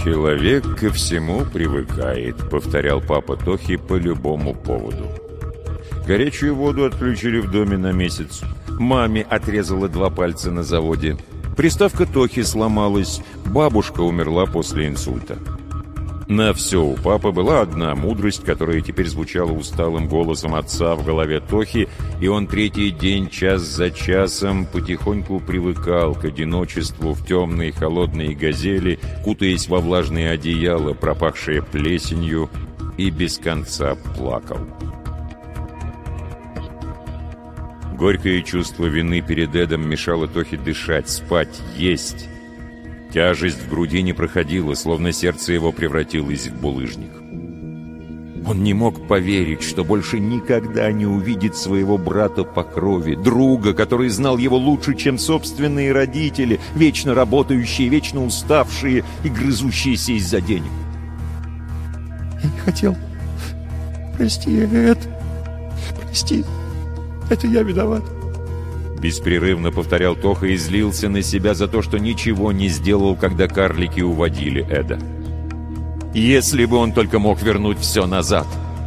«Человек ко всему привыкает», — повторял папа Тохи по любому поводу. Горячую воду отключили в доме на месяц. Маме отрезала 2 пальца на заводе. Приставка Тохи сломалась. Бабушка умерла после инсульта. На все у папы была одна мудрость, которая теперь звучала усталым голосом отца в голове Тохи, и он 3-й день, час за часом, потихоньку привыкал к одиночеству в темной холодной газели, кутаясь во влажные одеяла, пропахшие плесенью, и без конца плакал. Горькое чувство вины перед Эдом мешало Тохе дышать, спать, есть. Тяжесть в груди не проходила, словно сердце его превратилось в булыжник. Он не мог поверить, что больше никогда не увидит своего брата по крови, друга, который знал его лучше, чем собственные родители, вечно работающие, вечно уставшие и грызущиеся из-за денег. «Я не хотел. Прости, Эд. Прости. Это я виноват». Беспрерывно повторял Тоха и злился на себя за то, что ничего не сделал, когда карлики уводили Эда. Если бы он только мог вернуть все назад.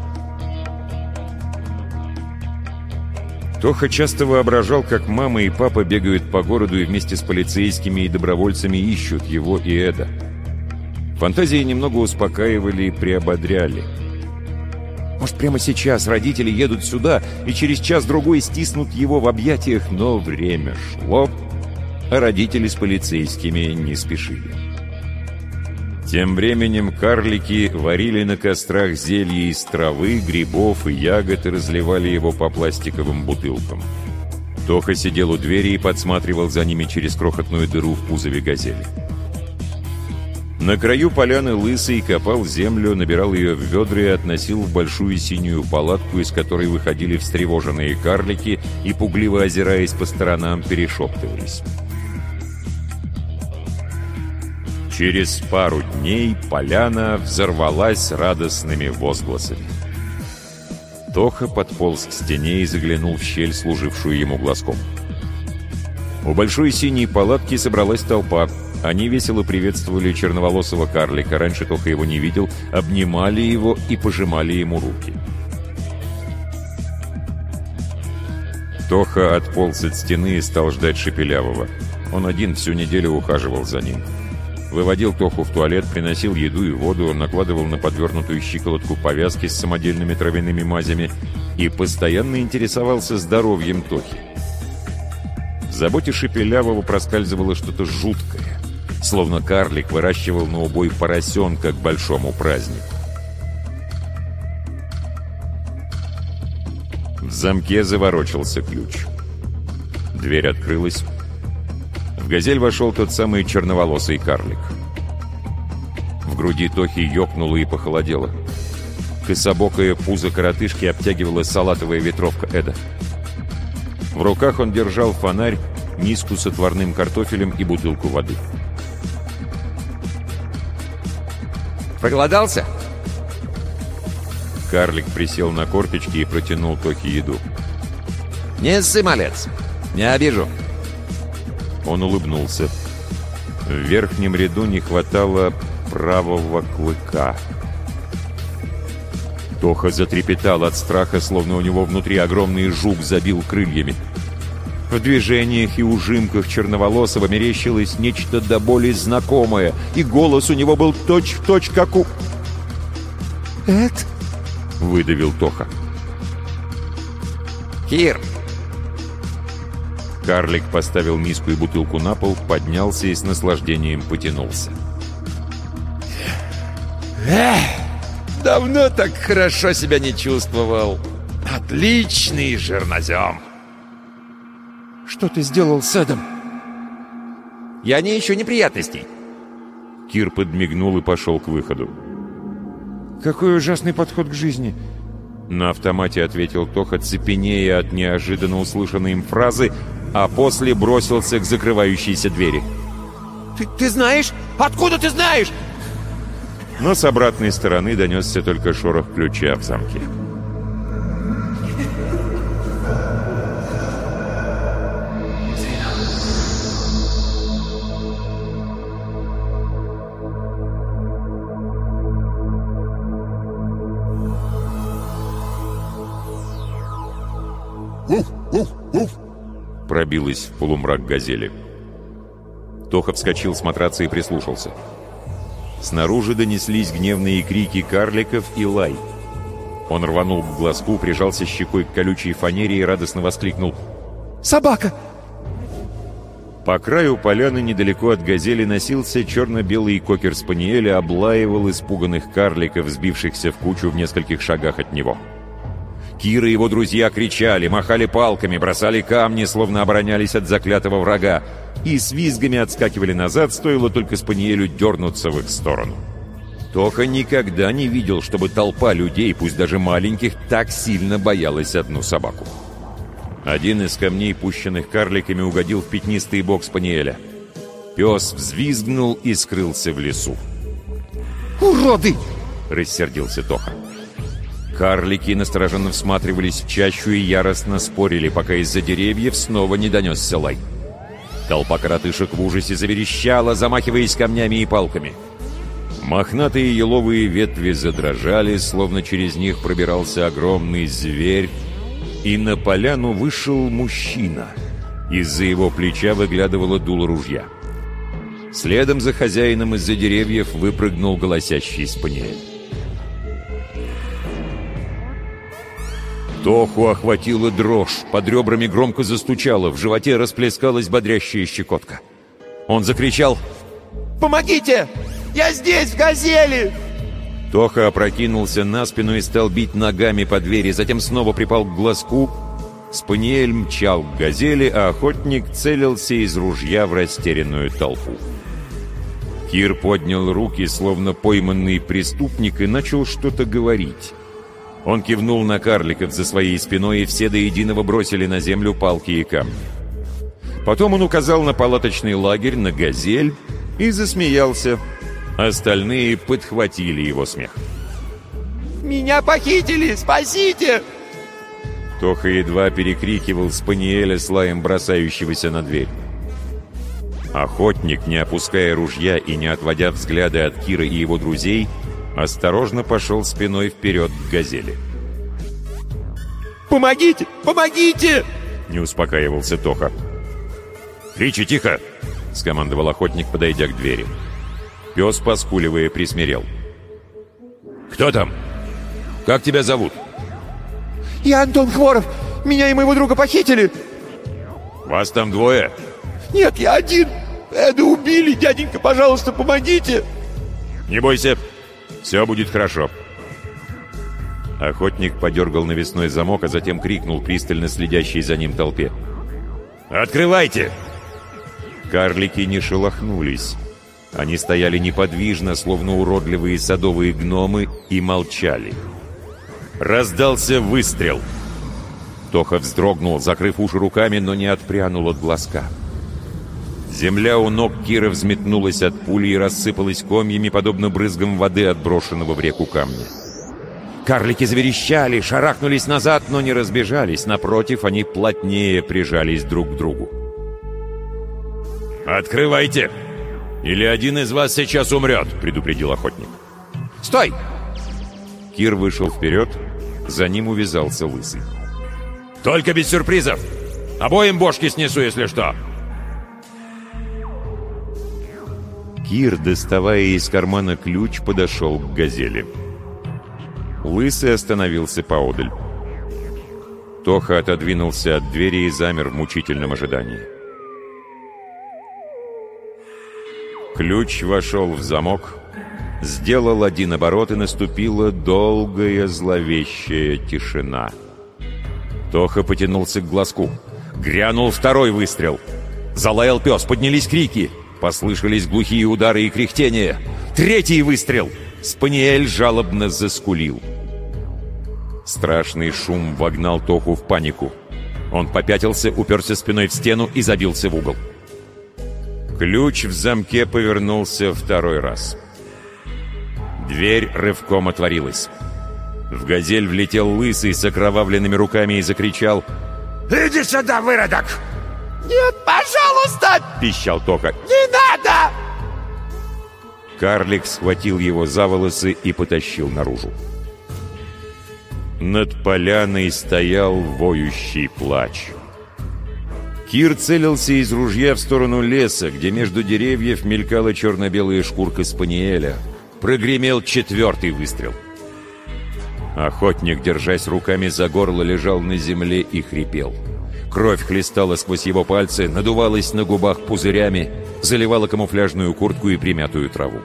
Тоха часто воображал, как мама и папа бегают по городу и вместе с полицейскими и добровольцами ищут его и Эда. Фантазии немного успокаивали и приободряли. Может, прямо сейчас родители едут сюда и через час-другой стиснут его в объятиях, но время шло, а родители с полицейскими не спешили. Тем временем карлики варили на кострах зелье из травы, грибов и ягод и разливали его по пластиковым бутылкам. Тоха сидел у двери и подсматривал за ними через крохотную дыру в кузове «Газели». На краю поляны Лысый копал землю, набирал ее в ведра и относил в большую синюю палатку, из которой выходили встревоженные карлики и, пугливо озираясь по сторонам, перешептывались. Через пару дней поляна взорвалась радостными возгласами. Тоха подполз к стене и заглянул в щель, служившую ему глазком. У большой синей палатки собралась толпа. Они весело приветствовали черноволосого карлика, раньше Тоха его не видел, обнимали его и пожимали ему руки. Тоха отполз от стены и стал ждать Шепелявого. Он один всю неделю ухаживал за ним. Выводил Тоху в туалет, приносил еду и воду, накладывал на подвернутую щиколотку повязки с самодельными травяными мазями и постоянно интересовался здоровьем Тохи. В заботе Шепелявого проскальзывало что-то жуткое, словно карлик выращивал на убой поросенка к большому празднику. В замке заворочился ключ. Дверь открылась. В «Газель» вошел тот самый черноволосый карлик. В груди Тохи ёкнуло и похолодело. Кособокое пузо коротышки обтягивала салатовая ветровка Эда. В руках он держал фонарь, миску с отварным картофелем и бутылку воды. «Проголодался?» Карлик присел на корточки и протянул Тохе еду. «Не ссы, малец, не обижу». Он улыбнулся. В верхнем ряду не хватало правого клыка. Тоха затрепетал от страха, словно у него внутри огромный жук забил крыльями. В движениях и ужимках черноволосого мерещилось нечто до боли знакомое, и голос у него был точь-в-точь, как у... «Эд?» — выдавил Тоха. «Кир!» Карлик поставил миску и бутылку на пол, поднялся и с наслаждением потянулся. Давно так хорошо себя не чувствовал. Отличный жирнозем. «Что ты сделал с Эдом?» «Я не ищу неприятностей». Кир подмигнул и пошел к выходу. «Какой ужасный подход к жизни!» На автомате ответил Тоха, цепенея от неожиданно услышанной им фразы, а после бросился к закрывающейся двери. Ты знаешь? Откуда ты знаешь? Но с обратной стороны донесся только шорох ключа в замке. Пробилась в полумрак газели. Тоха вскочил с матраца и прислушался. Снаружи донеслись гневные крики карликов и лай. Он рванул к глазку, прижался щекой к колючей фанере и радостно воскликнул: «Собака!» По краю поляны недалеко от газели носился черно-белый кокер-спаниель и облаивал испуганных карликов, сбившихся в кучу в нескольких шагах от него. Кир и его друзья кричали, махали палками, бросали камни, словно оборонялись от заклятого врага, и с визгами отскакивали назад, стоило только спаниелю дернуться в их сторону. Тоха никогда не видел, чтобы толпа людей, пусть даже маленьких, так сильно боялась одну собаку. Один из камней, пущенных карликами, угодил в пятнистый бок спаниеля. Пес взвизгнул и скрылся в лесу. «Уроды!» — рассердился Тоха. Карлики настороженно всматривались в чащу и яростно спорили, пока из-за деревьев снова не донесся лай. Толпа коротышек в ужасе заверещала, замахиваясь камнями и палками. Мохнатые еловые ветви задрожали, словно через них пробирался огромный зверь, и на поляну вышел мужчина. Из-за его плеча выглядывало дуло ружья. Следом за хозяином из-за деревьев выпрыгнул голосящий спаниель. Тоху охватила дрожь, под ребрами громко застучало, в животе расплескалась бодрящая щекотка. Он закричал: «Помогите! Я здесь, в газели!» Тоха опрокинулся на спину и стал бить ногами по двери, затем снова припал к глазку. Спаниель мчал к газели, а охотник целился из ружья в растерянную толпу. Кир поднял руки, словно пойманный преступник, и начал что-то говорить. Он кивнул на карликов за своей спиной, и все до единого бросили на землю палки и камни. Потом он указал на палаточный лагерь, на газель, и засмеялся. Остальные подхватили его смех. «Меня похитили! Спасите!» Тоха едва перекрикивал спаниеля с лаем, бросающегося на дверь. Охотник, не опуская ружья и не отводя взгляды от Кира и его друзей, осторожно пошел спиной вперед к газели. «Помогите! Помогите!» — не успокаивался Тоха. «Ричи, тихо!» — скомандовал охотник, подойдя к двери. Пес, поскуливая, присмирел. «Кто там? Как тебя зовут?» «Я Антон Хворов! Меня и моего друга похитили!» «Вас там двое?» «Нет, я один! Эда убили! Дяденька, пожалуйста, помогите!» «Не бойся, все будет хорошо». Охотник подергал навесной замок, а затем крикнул пристально следящей за ним толпе: «Открывайте!» Карлики не шелохнулись. Они стояли неподвижно, словно уродливые садовые гномы, и молчали. Раздался выстрел. Тоха вздрогнул, закрыв уши руками, но не отпрянул от глазка. Земля у ног Кира взметнулась от пули и рассыпалась комьями, подобно брызгам воды от брошенного в реку камня. Карлики заверещали, шарахнулись назад, но не разбежались. Напротив, они плотнее прижались друг к другу. «Открывайте! Или один из вас сейчас умрет!» — предупредил охотник. «Стой!» Кир вышел вперед, за ним увязался Лысый. «Только без сюрпризов! Обоим бошки снесу, если что!» Кир, доставая из кармана ключ, подошел к газели. Лысый остановился поодаль. Тоха отодвинулся от двери и замер в мучительном ожидании. Ключ вошел в замок, сделал один оборот, и наступила долгая зловещая тишина. Тоха потянулся к глазку. Грянул второй выстрел. Залаял пес, поднялись крики. Послышались глухие удары и кряхтения. Третий выстрел. Спаниель жалобно заскулил. Страшный шум вогнал Тоху в панику. Он попятился, уперся спиной в стену и забился в угол. Ключ в замке повернулся второй раз. Дверь рывком отворилась. В газель влетел Лысый с окровавленными руками и закричал: «Иди сюда, выродок!» «Нет, пожалуйста!» — пищал Тоха. «Не надо!» Карлик схватил его за волосы и потащил наружу. Над поляной стоял воющий плач. Кир целился из ружья в сторону леса, где между деревьев мелькала черно-белая шкурка спаниеля. Прогремел 4-й выстрел. Охотник, держась руками за горло, лежал на земле и хрипел. Кровь хлестала сквозь его пальцы, надувалась на губах пузырями, заливала камуфляжную куртку и примятую траву.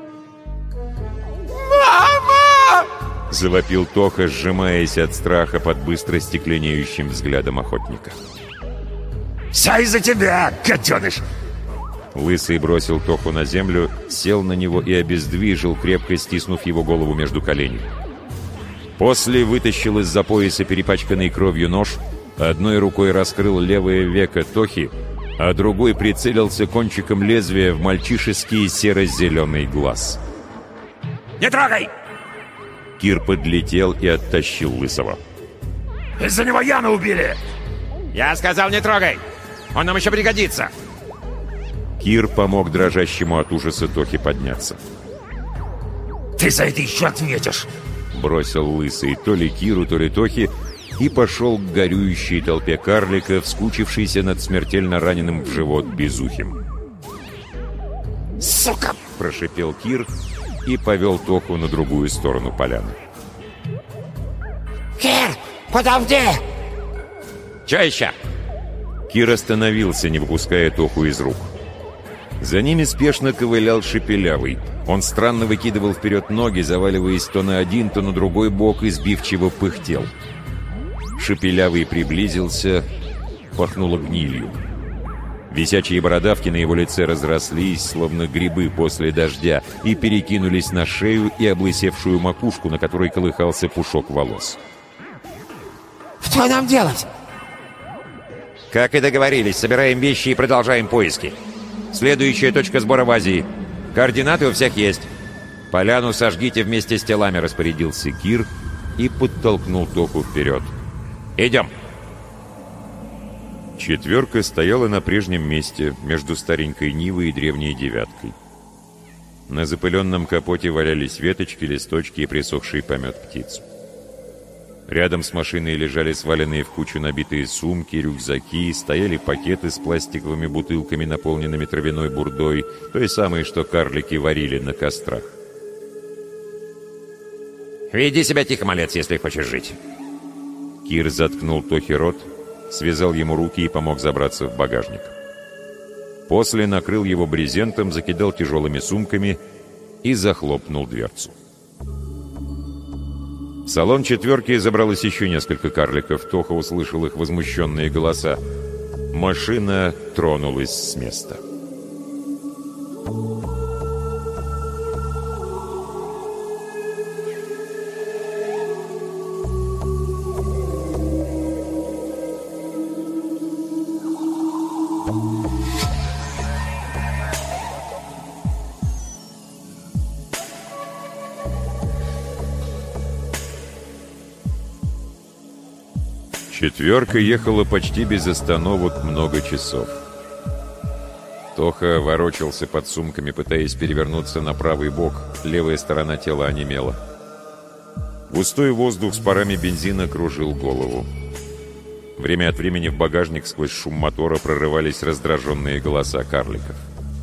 «Мама!» — завопил Тоха, сжимаясь от страха под быстро стекленеющим взглядом охотника. «Все из-за тебя, гаденыш!» Лысый бросил Тоху на землю, сел на него и обездвижил, крепко стиснув его голову между коленей. После вытащил из-за пояса перепачканный кровью нож, одной рукой раскрыл левое веко Тохи, а другой прицелился кончиком лезвия в мальчишеский серо-зеленый глаз. «Не трогай!» Кир подлетел и оттащил Лысого. «Из-за него Яну убили!» Я сказал, не трогай! Он нам еще пригодится!» Кир помог дрожащему от ужаса Тохе подняться. «Ты за это еще ответишь!» Бросил Лысый то ли Киру, то ли Тохе и пошел к горюющей толпе карликов, скучившейся над смертельно раненым в живот Безухим. «Сука!» — прошипел Кир и повел Тоху на другую сторону поляны. «Кир, подожди!» «Че еще?» Кир остановился, не выпуская Тоху из рук. За ними спешно ковылял Шепелявый. Он странно выкидывал вперед ноги, заваливаясь то на один, то на другой бок и сбивчиво пыхтел. Шепелявый приблизился, пахнуло гнилью. Висячие бородавки на его лице разрослись, словно грибы после дождя, и перекинулись на шею и облысевшую макушку, на которой колыхался пушок волос. «Что нам делать?» Как и договорились, собираем вещи и продолжаем поиски. Следующая точка сбора в Азии. Координаты у всех есть. Поляну сожгите вместе с телами, распорядился Кир и подтолкнул Тоху вперед. Идем. 4 стояла на прежнем месте, между старенькой Нивой и древней девяткой. На запыленном капоте валялись веточки, листочки и присохший помет птиц. Рядом с машиной лежали сваленные в кучу набитые сумки, рюкзаки, стояли пакеты с пластиковыми бутылками, наполненными травяной бурдой, той самой, что карлики варили на кострах. Веди себя тихо, малец, если хочешь жить. Кир заткнул Тохе рот, связал ему руки и помог забраться в багажник. После накрыл его брезентом, закидал тяжелыми сумками и захлопнул дверцу. В салон 4 забралось еще несколько карликов. Тоха услышал их возмущенные голоса. Машина тронулась с места. Четверка ехала почти без остановок много часов. Тоха ворочался под сумками, пытаясь перевернуться на правый бок. Левая сторона тела онемела. Густой воздух с парами бензина кружил голову. Время от времени в багажник сквозь шум мотора прорывались раздраженные голоса карликов.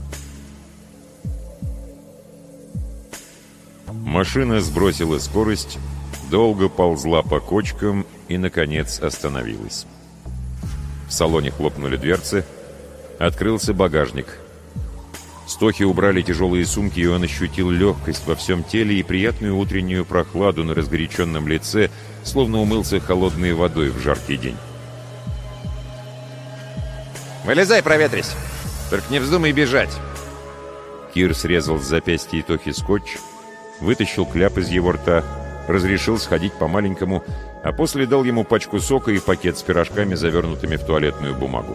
Машина сбросила скорость, долго ползла по кочкам и, наконец, остановилась. В салоне хлопнули дверцы, открылся багажник. С Тохи убрали тяжелые сумки, и он ощутил легкость во всем теле и приятную утреннюю прохладу на разгоряченном лице, словно умылся холодной водой в жаркий день. Вылезай, проветрись. Только не вздумай бежать. Кир срезал с запястья Тохи скотч, вытащил кляп из его рта, разрешил сходить по-маленькому, а после дал ему пачку сока и пакет с пирожками, завернутыми в туалетную бумагу.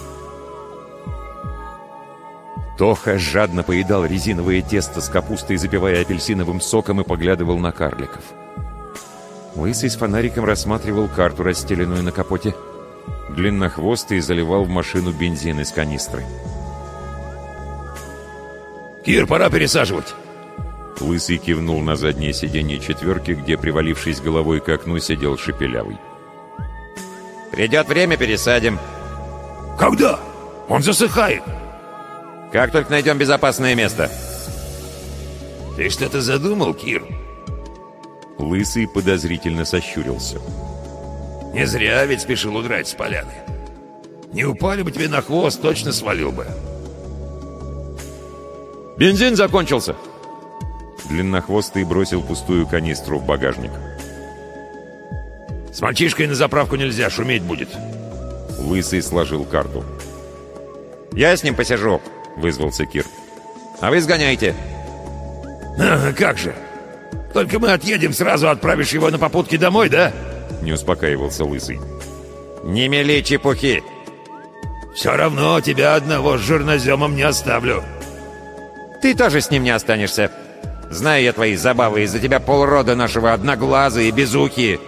Тоха жадно поедал резиновое тесто с капустой, запивая апельсиновым соком, и поглядывал на карликов. Лысый с фонариком рассматривал карту, расстеленную на капоте. Длиннохвостый заливал в машину бензин из канистры. «Кир, пора пересаживать!» Лысый кивнул на заднее сиденье 4, где, привалившись головой к окну, сидел Шепелявый. Придет время, пересадим. Когда? Он засыхает. Как только найдем безопасное место. Ты что-то задумал, Кир? Лысый подозрительно сощурился. Не зря ведь спешил удрать с поляны. Не упали бы тебе на хвост, точно свалил бы. «Бензин закончился!» Длиннохвостый бросил пустую канистру в багажник. С мальчишкой на заправку нельзя, шуметь будет. Лысый сложил карту. «Я с ним посижу», — вызвался Кир. «А вы сгоняйте». Ага, как же. Только мы отъедем, сразу отправишь его на попутке домой, да? Не успокаивался Лысый. «Не мели чепухи!» Все равно тебя одного с жирноземом не оставлю. «Ты тоже с ним не останешься. Знаю я твои забавы, из-за тебя полрода нашего одноглазые и безухие».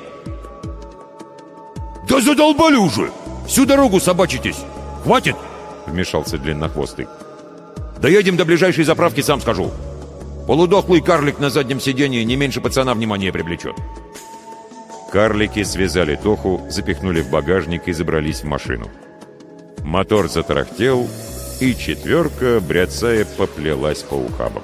Да задолбали уже! Всю дорогу собачитесь! Хватит! Вмешался Длиннохвостый. Доедем до ближайшей заправки, сам скажу. Полудохлый карлик на заднем сиденье не меньше пацана внимания привлечет. Карлики связали Тоху, запихнули в багажник и забрались в машину. Мотор затарахтел, и четверка, бряцая, поплелась по ухабам.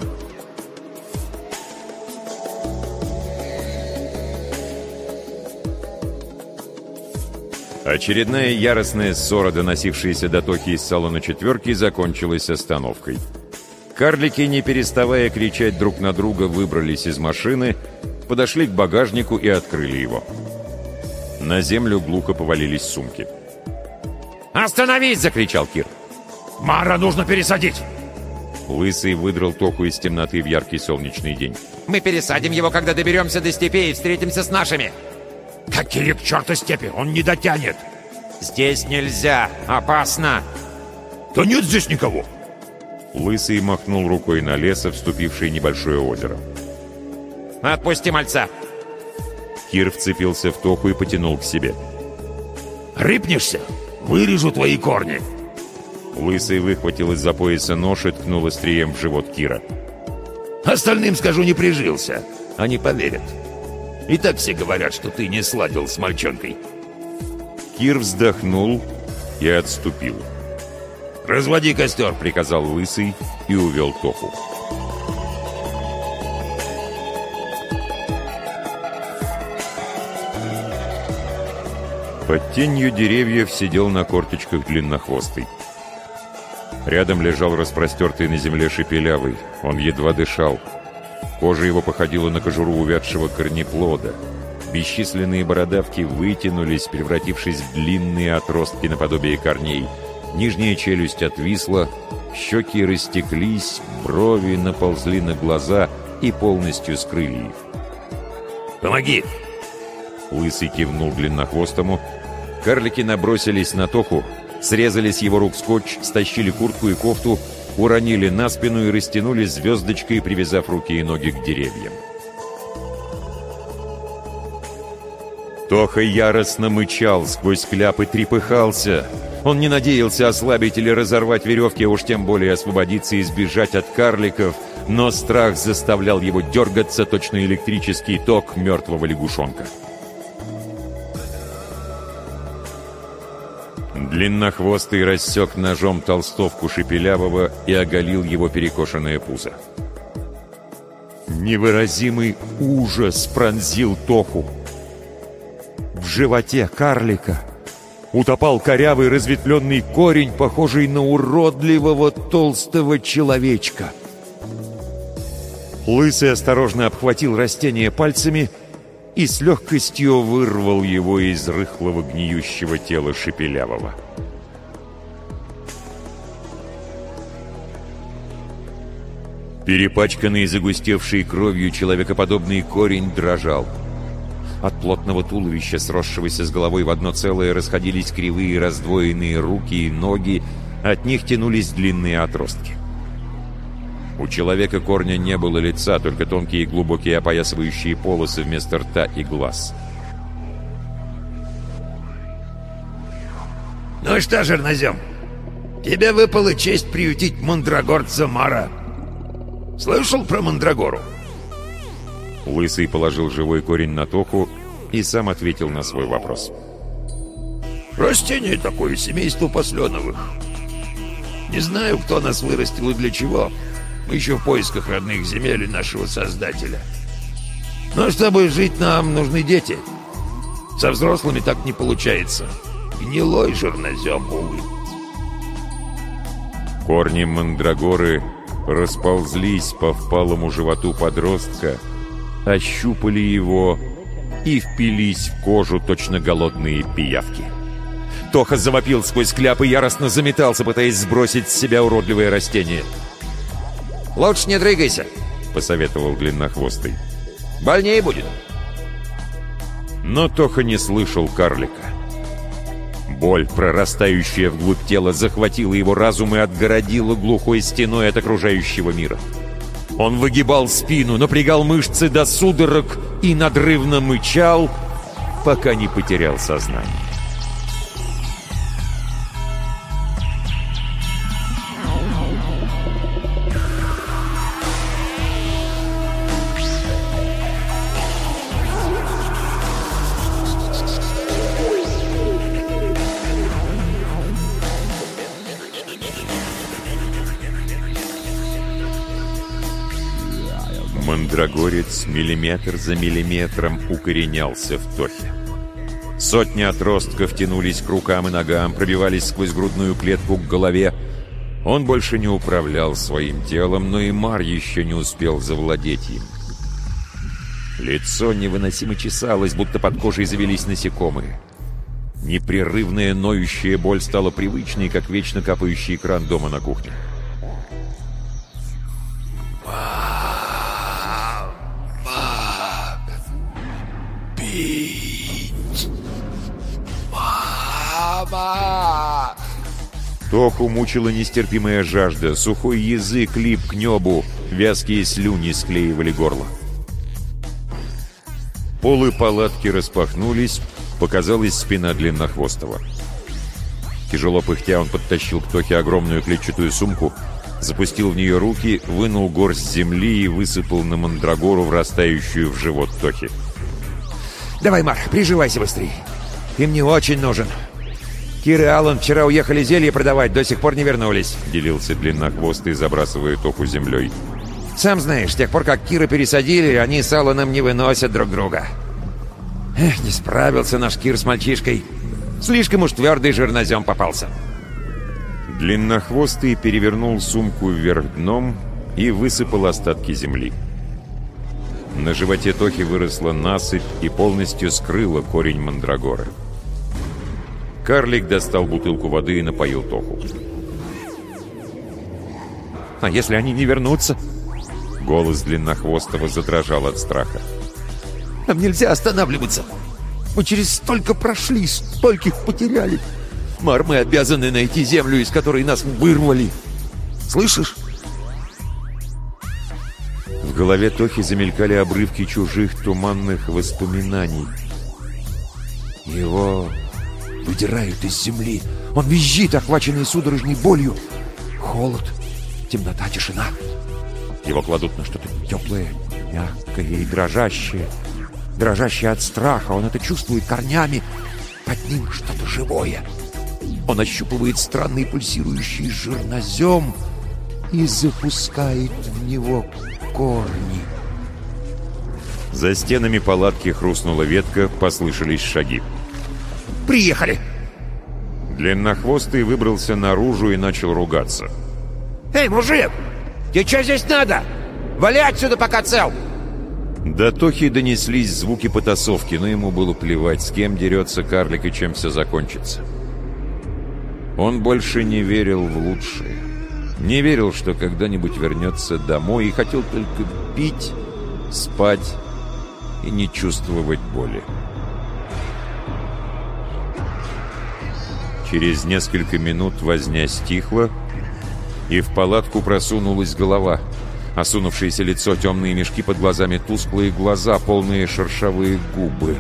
Очередная яростная ссора, доносившаяся до Тохи из салона четверки, закончилась остановкой. Карлики, не переставая кричать друг на друга, выбрались из машины, подошли к багажнику и открыли его. На землю глухо повалились сумки. «Остановись!» — закричал Кир. Мара нужно пересадить! Лысый выдрал Тоху из темноты в яркий солнечный день. «Мы пересадим его, когда доберемся до степей и встретимся с нашими!» Какие к черту степи? Он не дотянет! «Здесь нельзя! Опасно!» Да нет здесь никого! Лысый махнул рукой на лес, вступивший в небольшое озеро. «Отпусти мальца!» Кир вцепился в Тоху и потянул к себе. Рыпнешься? Вырежу твои корни! Лысый выхватил из-за пояса нож и ткнул острием в живот Кира. Остальным скажу, не прижился. Они поверят. И так все говорят, что ты не сладил с мальчонкой. Кир вздохнул и отступил. «Разводи костер!» — приказал Лысый и увел Тоху. Под тенью деревьев сидел на корточках Длиннохвостый. Рядом лежал распростертый на земле Шепелявый. Он едва дышал. Кожа его походила на кожуру увядшего корнеплода. Бесчисленные бородавки вытянулись, превратившись в длинные отростки наподобие корней. Нижняя челюсть отвисла, щеки растеклись, брови наползли на глаза и полностью скрыли их. «Помоги!» Лысый кивнул Длиннохвостому. Карлики набросились на Тоху, срезали с его рук скотч, стащили куртку и кофту, уронили на спину и растянули звездочкой, привязав руки и ноги к деревьям. Тоха яростно мычал, сквозь кляпы трепыхался. Он не надеялся ослабить или разорвать веревки, а уж тем более освободиться и сбежать от карликов, но страх заставлял его дергаться, точно электрический ток мертвого лягушонка. Длиннохвостый рассек ножом толстовку Шепелявого и оголил его перекошенное пузо. Невыразимый ужас пронзил Тоху. В животе карлика утопал корявый разветвленный корень, похожий на уродливого толстого человечка. Лысый осторожно обхватил растение пальцами и с легкостью вырвал его из рыхлого гниющего тела Шепелявого. Перепачканный и загустевший кровью человекоподобный корень дрожал. От плотного туловища, сросшегося с головой в одно целое, расходились кривые раздвоенные руки и ноги, от них тянулись длинные отростки. У человека корня не было лица, только тонкие глубокие опоясывающие полосы вместо рта и глаз. «Ну что, жирнозем, тебе выпала честь приютить мандрагорца Мара. Слышал про мандрагору?» Лысый положил живой корень на Тоху и сам ответил на свой вопрос. Растение такое, семейство посленовых. Не знаю, кто нас вырастил и для чего. Мы еще в поисках родных земель и нашего Создателя. Но чтобы жить, нам нужны дети. Со взрослыми так не получается. Гнилой жернозем, увы. Корни мандрагоры расползлись по впалому животу подростка, ощупали его и впились в кожу точно голодные пиявки. Тоха завопил сквозь кляп и яростно заметался, пытаясь сбросить с себя уродливое растение. «Лучше не дрыгайся», — посоветовал длиннохвостый. «Больнее будет». Но Тоха не слышал карлика. Боль, прорастающая вглубь тела, захватила его разум и отгородила глухой стеной от окружающего мира. Он выгибал спину, напрягал мышцы до судорог и надрывно мычал, пока не потерял сознание. Мандрагорец миллиметр за миллиметром укоренялся в Тохе. Сотни отростков тянулись к рукам и ногам, пробивались сквозь грудную клетку к голове. Он больше не управлял своим телом, но и Мар еще не успел завладеть им. Лицо невыносимо чесалось, будто под кожей завелись насекомые. Непрерывная ноющая боль стала привычной, как вечно капающий кран дома на кухне. Мама! Тоху мучила нестерпимая жажда, сухой язык лип к небу, вязкие слюни склеивали горло. Полы палатки распахнулись, показалась спина длиннохвостого. Тяжело пыхтя, он подтащил к Тохе огромную клетчатую сумку, запустил в нее руки, вынул горсть земли и высыпал на мандрагору, врастающую в живот Тохи. «Давай, Мар, приживайся быстрее. Ты мне очень нужен. Кир и Аллан вчера уехали зелье продавать, до сих пор не вернулись», — делился длиннохвостый, забрасывая Тоху землей. «Сам знаешь, с тех пор, как Кира пересадили, они с Алланом не выносят друг друга. Эх, не справился наш Кир с мальчишкой. Слишком уж твердый жернозем попался». Длиннохвостый перевернул сумку вверх дном и высыпал остатки земли. На животе Тохи выросла насыпь и полностью скрыла корень мандрагоры. Карлик достал бутылку воды и напоил Тоху. «А если они не вернутся?» Голос длиннохвостого задрожал от страха. «Нам нельзя останавливаться. Мы через столько прошли, стольких потеряли. Мар, мы обязаны найти землю, из которой нас вырвали. Слышишь?» В голове Тохи замелькали обрывки чужих туманных воспоминаний. Его выдирают из земли. Он визжит, охваченный судорожной болью. Холод, темнота, тишина. Его кладут на что-то теплое, мягкое и дрожащее. Дрожащее от страха. Он это чувствует корнями. Под ним что-то живое. Он ощупывает странный пульсирующий жернозем и запускает в него корни. За стенами палатки хрустнула ветка, послышались шаги. «Приехали!» Длиннохвостый выбрался наружу и начал ругаться. «Эй, мужик! Тебе что здесь надо? Вали отсюда, пока цел!» До Тохи донеслись звуки потасовки, но ему было плевать, с кем дерется карлик и чем все закончится. Он больше не верил в лучшее. Не верил, что когда-нибудь вернется домой, и хотел только пить, спать и не чувствовать боли. Через несколько минут возня стихла, и в палатку просунулась голова. Осунувшееся лицо, темные мешки под глазами, тусклые глаза, полные шершавые губы.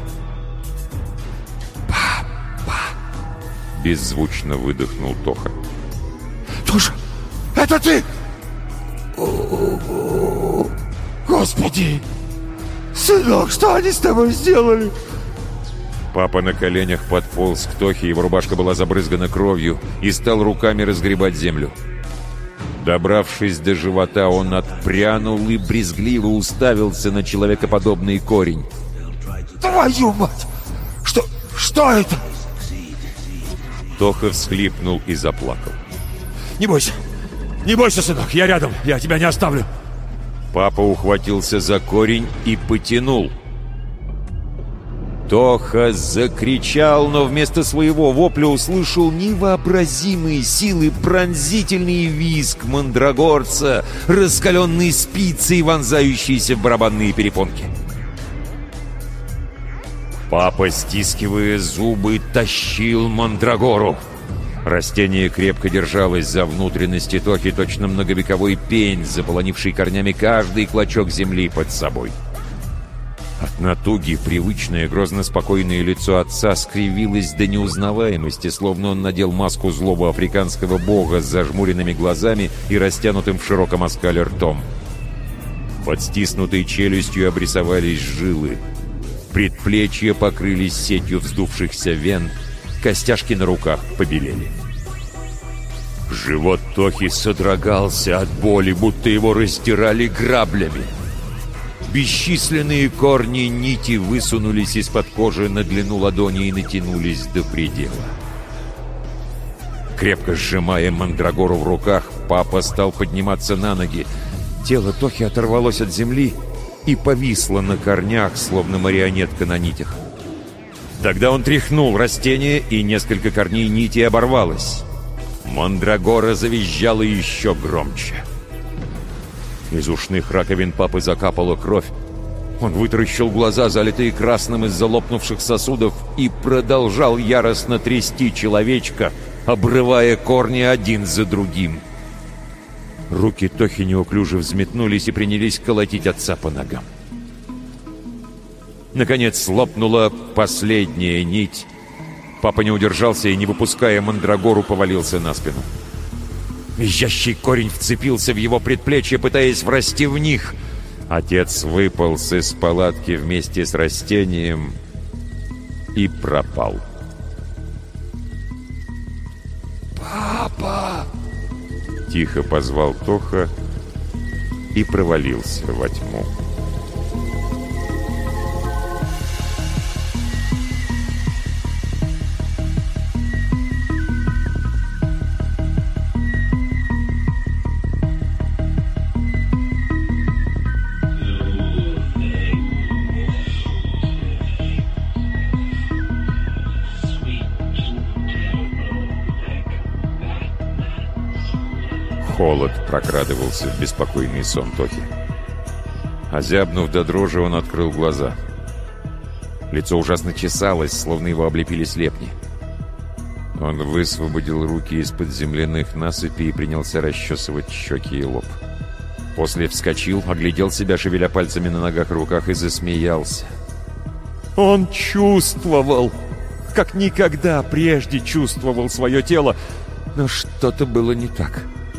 «Папа!» — беззвучно выдохнул Тоха. «Тоша, это ты?» «Господи! Сынок, что они с тобой сделали?» Папа на коленях подполз к Тохе, его рубашка была забрызгана кровью, и стал руками разгребать землю. Добравшись до живота, он отпрянул и брезгливо уставился на человекоподобный корень. «Твою мать! Что это?» Тоха всхлипнул и заплакал. «Не бойся, сынок, я рядом, я тебя не оставлю». Папа ухватился за корень и потянул. Тоха закричал, но вместо своего вопля услышал невообразимые силы пронзительный визг мандрагорца, раскаленные спицы и вонзающиеся в барабанные перепонки. Папа, стискивая зубы, тащил мандрагору. Растение крепко держалось за внутренности Тохи, точно многовековой пень, заполонивший корнями каждый клочок земли под собой. От натуги привычное грозно-спокойное лицо отца скривилось до неузнаваемости, словно он надел маску злого африканского бога с зажмуренными глазами и растянутым в широком оскале ртом. Под стиснутой челюстью обрисовались жилы. Предплечья покрылись сетью вздувшихся вен, костяшки на руках побелели. Живот Тохи содрогался от боли, будто его раздирали граблями. Бесчисленные корни нити высунулись из-под кожи на длину ладони и натянулись до предела. Крепко сжимая мандрагору в руках, папа стал подниматься на ноги. Тело Тохи оторвалось от земли и повисло на корнях, словно марионетка на нитях. Тогда он тряхнул растение, и несколько корней нити оборвалось. Мандрагора завизжала еще громче. Из ушных раковин папы закапала кровь. Он вытаращил глаза, залитые красным из-за лопнувших сосудов, и продолжал яростно трясти человечка, обрывая корни один за другим. Руки Тохи неуклюже взметнулись и принялись колотить отца по ногам. Наконец лопнула последняя нить. Папа не удержался и, не выпуская мандрагору, повалился на спину. Визжащий корень вцепился в его предплечье, пытаясь врасти в них. Отец выполз из палатки вместе с растением и пропал. «Папа!» — тихо позвал Тоха и провалился во тьму. Холод прокрадывался в беспокойный сон Тохи. Озябнув до дрожи, он открыл глаза. Лицо ужасно чесалось, словно его облепили слепни. Он высвободил руки из-под земляных насыпей и принялся расчесывать щеки и лоб. После вскочил, оглядел себя, шевеля пальцами на ногах и руках, и засмеялся. Он чувствовал, как никогда прежде чувствовал свое тело, но что-то было не так.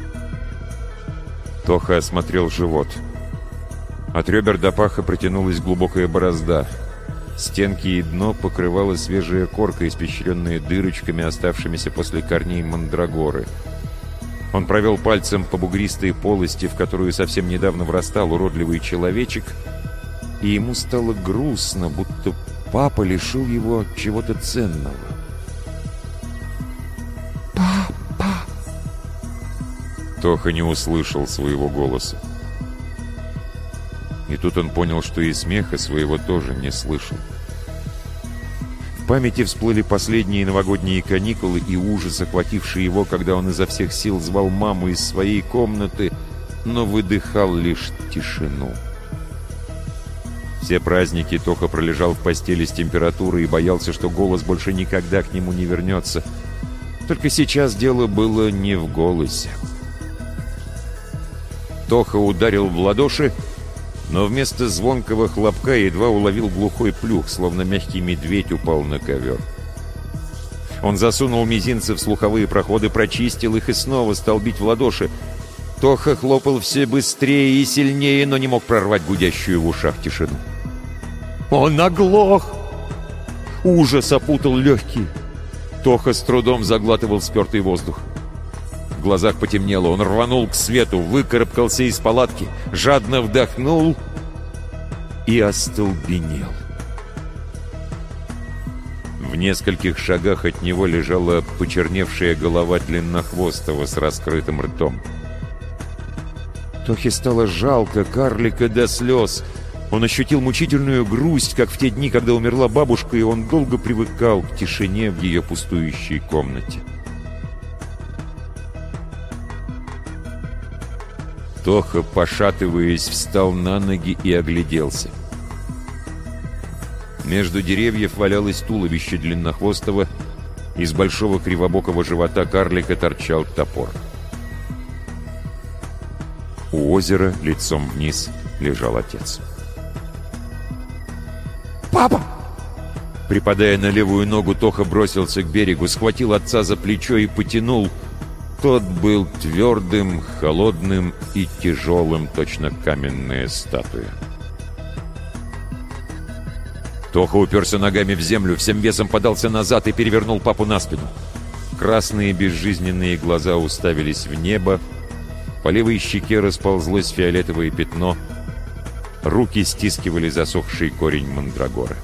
Тоха осмотрел живот. От ребер до паха протянулась глубокая борозда. Стенки и дно покрывала свежая корка, испещренная дырочками, оставшимися после корней мандрагоры. Он провел пальцем по бугристой полости, в которую совсем недавно врастал уродливый человечек, и ему стало грустно, будто папа лишил его чего-то ценного. Тоха не услышал своего голоса. И тут он понял, что и смеха своего тоже не слышал. В памяти всплыли последние новогодние каникулы и ужас, охвативший его, когда он изо всех сил звал маму из своей комнаты, но выдыхал лишь тишину. Все праздники Тоха пролежал в постели с температурой и боялся, что голос больше никогда к нему не вернется. Только сейчас дело было не в голосе. Тоха ударил в ладоши, но вместо звонкого хлопка едва уловил глухой плюх, словно мягкий медведь упал на ковер. Он засунул мизинцы в слуховые проходы, прочистил их и снова стал бить в ладоши. Тоха хлопал все быстрее и сильнее, но не мог прорвать гудящую в ушах тишину. Он оглох! Ужас опутал легкие. Тоха с трудом заглатывал спертый воздух. В глазах потемнело, он рванул к свету, выкарабкался из палатки, жадно вдохнул и остолбенел. В нескольких шагах от него лежала почерневшая голова длиннохвостого с раскрытым ртом. Тохе стало жалко карлика до слез. Он ощутил мучительную грусть, как в те дни, когда умерла бабушка, и он долго привыкал к тишине в ее пустующей комнате. Тоха, пошатываясь, встал на ноги и огляделся. Между деревьев валялось туловище длиннохвостого, из большого кривобокого живота карлика торчал топор. У озера, лицом вниз, лежал отец. «Папа!» Припадая на левую ногу, Тоха бросился к берегу, схватил отца за плечо и потянул. Тот был твердым, холодным и тяжелым, точно каменная статуя. Тоха уперся ногами в землю, всем весом подался назад и перевернул папу на спину. Красные безжизненные глаза уставились в небо, по левой щеке расползлось фиолетовое пятно, руки стискивали засохший корень мандрагоры.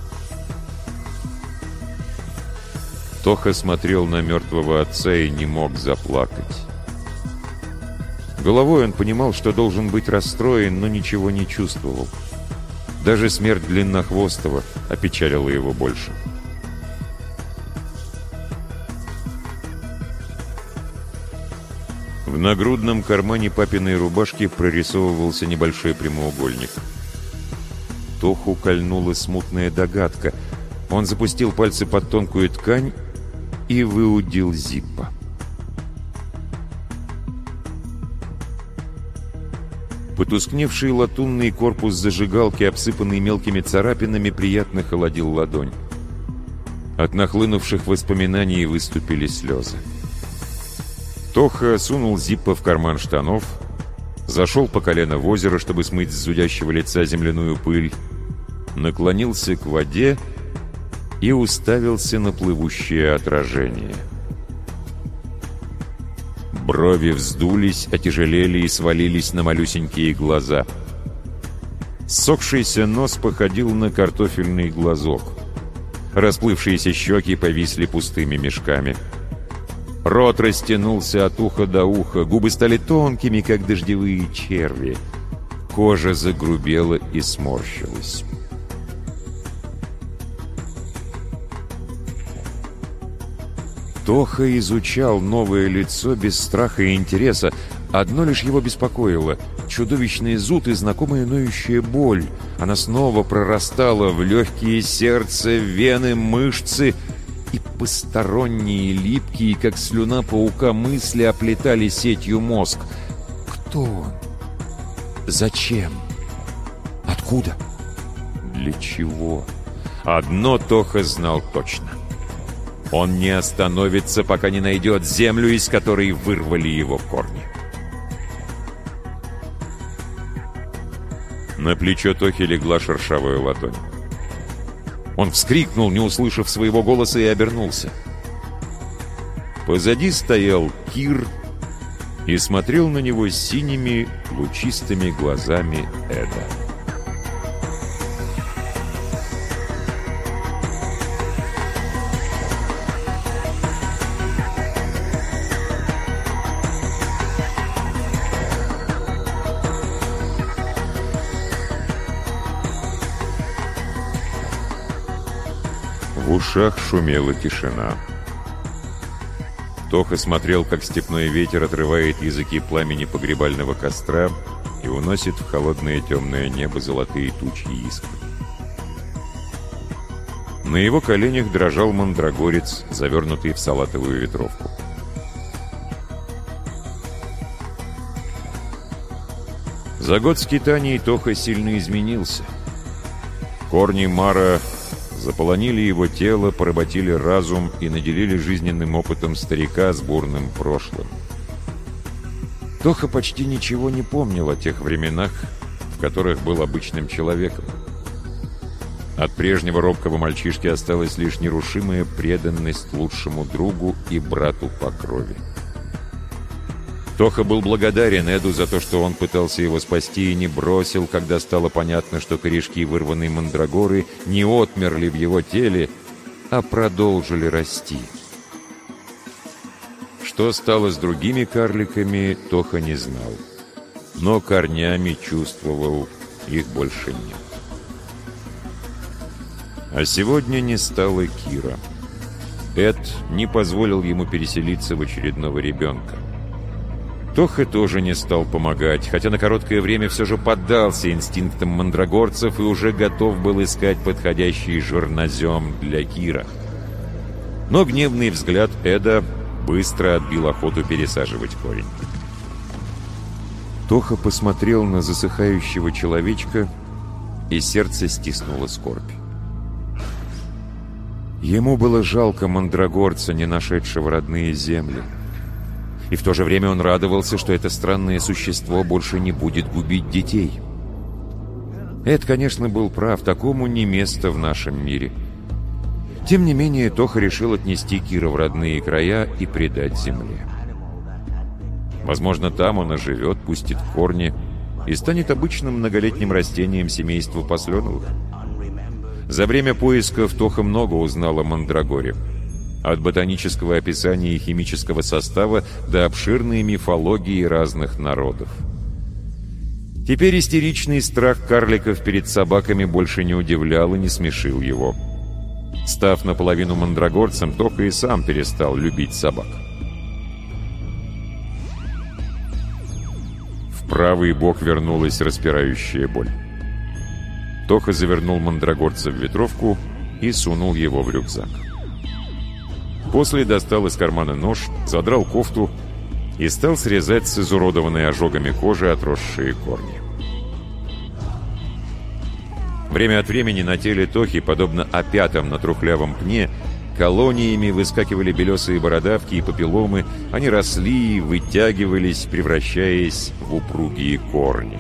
Тоха смотрел на мертвого отца и не мог заплакать. Головой он понимал, что должен быть расстроен, но ничего не чувствовал. Даже смерть длиннохвостого опечалила его больше. В нагрудном кармане папиной рубашки прорисовывался небольшой прямоугольник. Тоху кольнула смутная догадка. Он запустил пальцы под тонкую ткань и выудил зиппо. Потускневший латунный корпус зажигалки, обсыпанный мелкими царапинами, приятно холодил ладонь. От нахлынувших воспоминаний выступили слезы. Тоха сунул зиппо в карман штанов, зашел по колено в озеро, чтобы смыть с зудящего лица земляную пыль, наклонился к воде и уставился на плывущее отражение. Брови вздулись, отяжелели и свалились на малюсенькие глаза. Ссохшийся нос походил на картофельный глазок. Расплывшиеся щеки повисли пустыми мешками. Рот растянулся от уха до уха, губы стали тонкими, как дождевые черви. Кожа загрубела и сморщилась. Тоха изучал новое лицо без страха и интереса. Одно лишь его беспокоило — чудовищный зуд и знакомая ноющая боль. Она снова прорастала в легкие, сердце, вены, мышцы, и посторонние, липкие, как слюна паука, мысли оплетали сетью мозг. Кто он? Зачем? Откуда? Для чего? Одно Тоха знал точно. Он не остановится, пока не найдет землю, из которой вырвали его корни. На плечо Тохи легла шершавая ладонь. Он вскрикнул, не услышав своего голоса, и обернулся. Позади стоял Кир и смотрел на него синими, лучистыми глазами Эда. В ушах шумела тишина. Тоха смотрел, как степной ветер отрывает языки пламени погребального костра и уносит в холодное темное небо золотые тучи искр. На его коленях дрожал мандрагорец, завернутый в салатовую ветровку. За год скитаний Тоха сильно изменился. Корни мара заполонили его тело, поработили разум и наделили жизненным опытом старика с бурным прошлым. Тоха почти ничего не помнил о тех временах, в которых был обычным человеком. От прежнего робкого мальчишки осталась лишь нерушимая преданность лучшему другу и брату по крови. Тоха был благодарен Эду за то, что он пытался его спасти и не бросил, когда стало понятно, что корешки вырванной мандрагоры не отмерли в его теле, а продолжили расти. Что стало с другими карликами, Тоха не знал, но корнями чувствовал, их больше нет. А сегодня не стало Кира. Эд не позволил ему переселиться в очередного ребенка. Тоха тоже не стал помогать, хотя на короткое время все же поддался инстинктам мандрагорцев и уже готов был искать подходящий жернозем для Кира. Но гневный взгляд Эда быстро отбил охоту пересаживать корень. Тоха посмотрел на засыхающего человечка, и сердце стиснуло скорбь. Ему было жалко мандрагорца, не нашедшего родные земли. И в то же время он радовался, что это странное существо больше не будет губить детей. Эд, конечно, был прав, такому не место в нашем мире. Тем не менее, Тоха решил отнести Кира в родные края и предать земле. Возможно, там он оживет, пустит корни и станет обычным многолетним растением семейства Посленовых. За время поисков Тоха много узнал о мандрагоре. От ботанического описания и химического состава до обширной мифологии разных народов. Теперь истеричный страх карликов перед собаками больше не удивлял и не смешил его. Став наполовину мандрагорцем, Тоха и сам перестал любить собак. В правый бок вернулась распирающая боль. Тоха завернул мандрагорца в ветровку и сунул его в рюкзак. После достал из кармана нож, задрал кофту и стал срезать с изуродованной ожогами кожи отросшие корни. Время от времени на теле Тохи, подобно опятам на трухлявом пне, колониями выскакивали белесые бородавки и папилломы, они росли и вытягивались, превращаясь в упругие корни.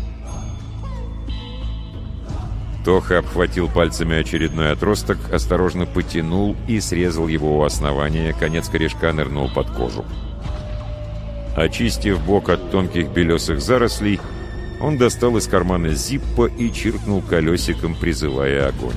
Тоха обхватил пальцами очередной отросток, осторожно потянул и срезал его у основания, конец корешка нырнул под кожу. Очистив бок от тонких белесых зарослей, он достал из кармана зиппо и чиркнул колесиком, призывая огонь.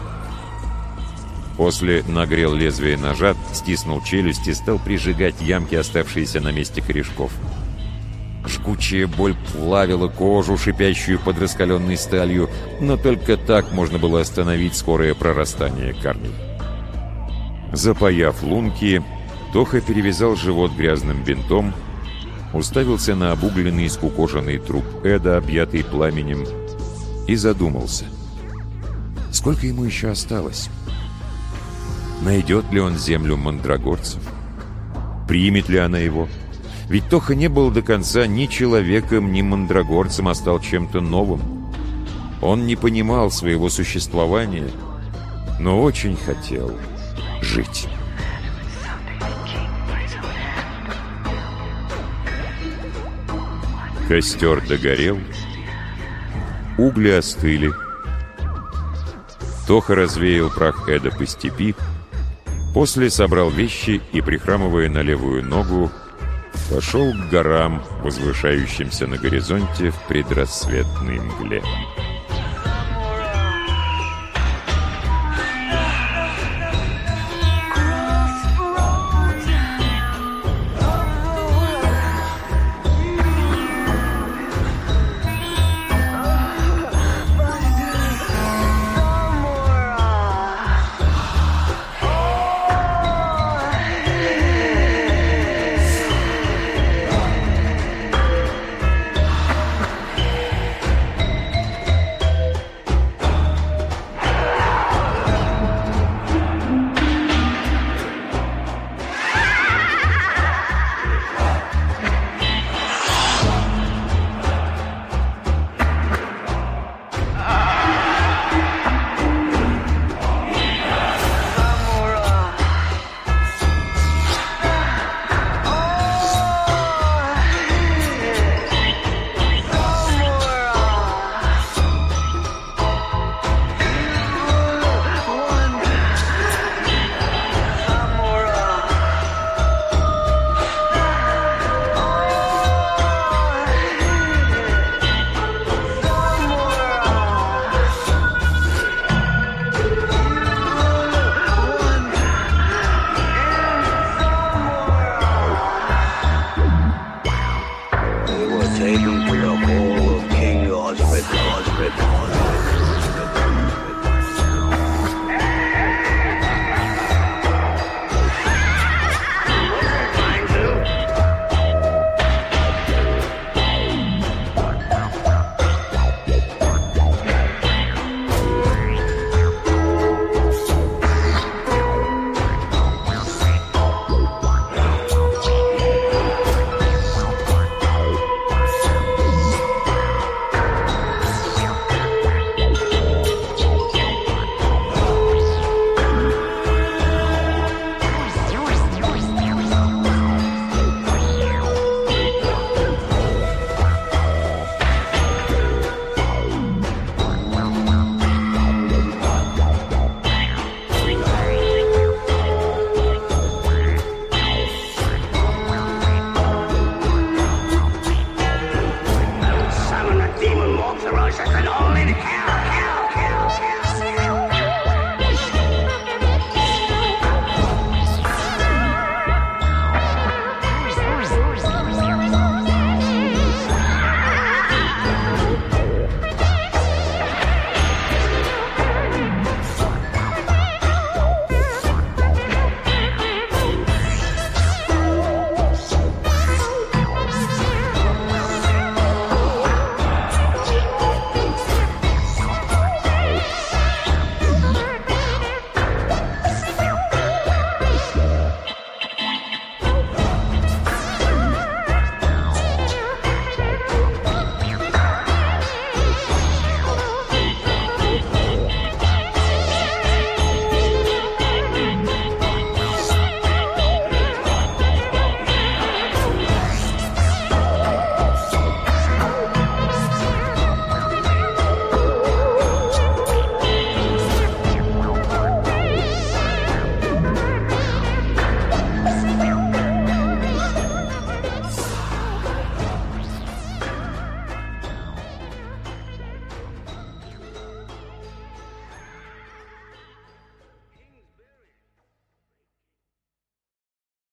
После нагрел лезвие ножа, стиснул челюсть и стал прижигать ямки, оставшиеся на месте корешков. Жгучая боль плавила кожу, шипящую под раскаленной сталью, но только так можно было остановить скорое прорастание корней. Запаяв лунки, Тоха перевязал живот грязным бинтом, уставился на обугленный скукоженный труп Эда, объятый пламенем, и задумался. Сколько ему еще осталось? Найдет ли он землю мандрагорцев? Примет ли она его? Ведь Тоха не был до конца ни человеком, ни мандрагорцем, а стал чем-то новым. Он не понимал своего существования, но очень хотел жить. Костер догорел, угли остыли. Тоха развеял прах Эда по степи, после собрал вещи и, прихрамывая на левую ногу, пошел к горам, возвышающимся на горизонте в предрассветной мгле. more ferocious than all in hell, hell, hell, hell.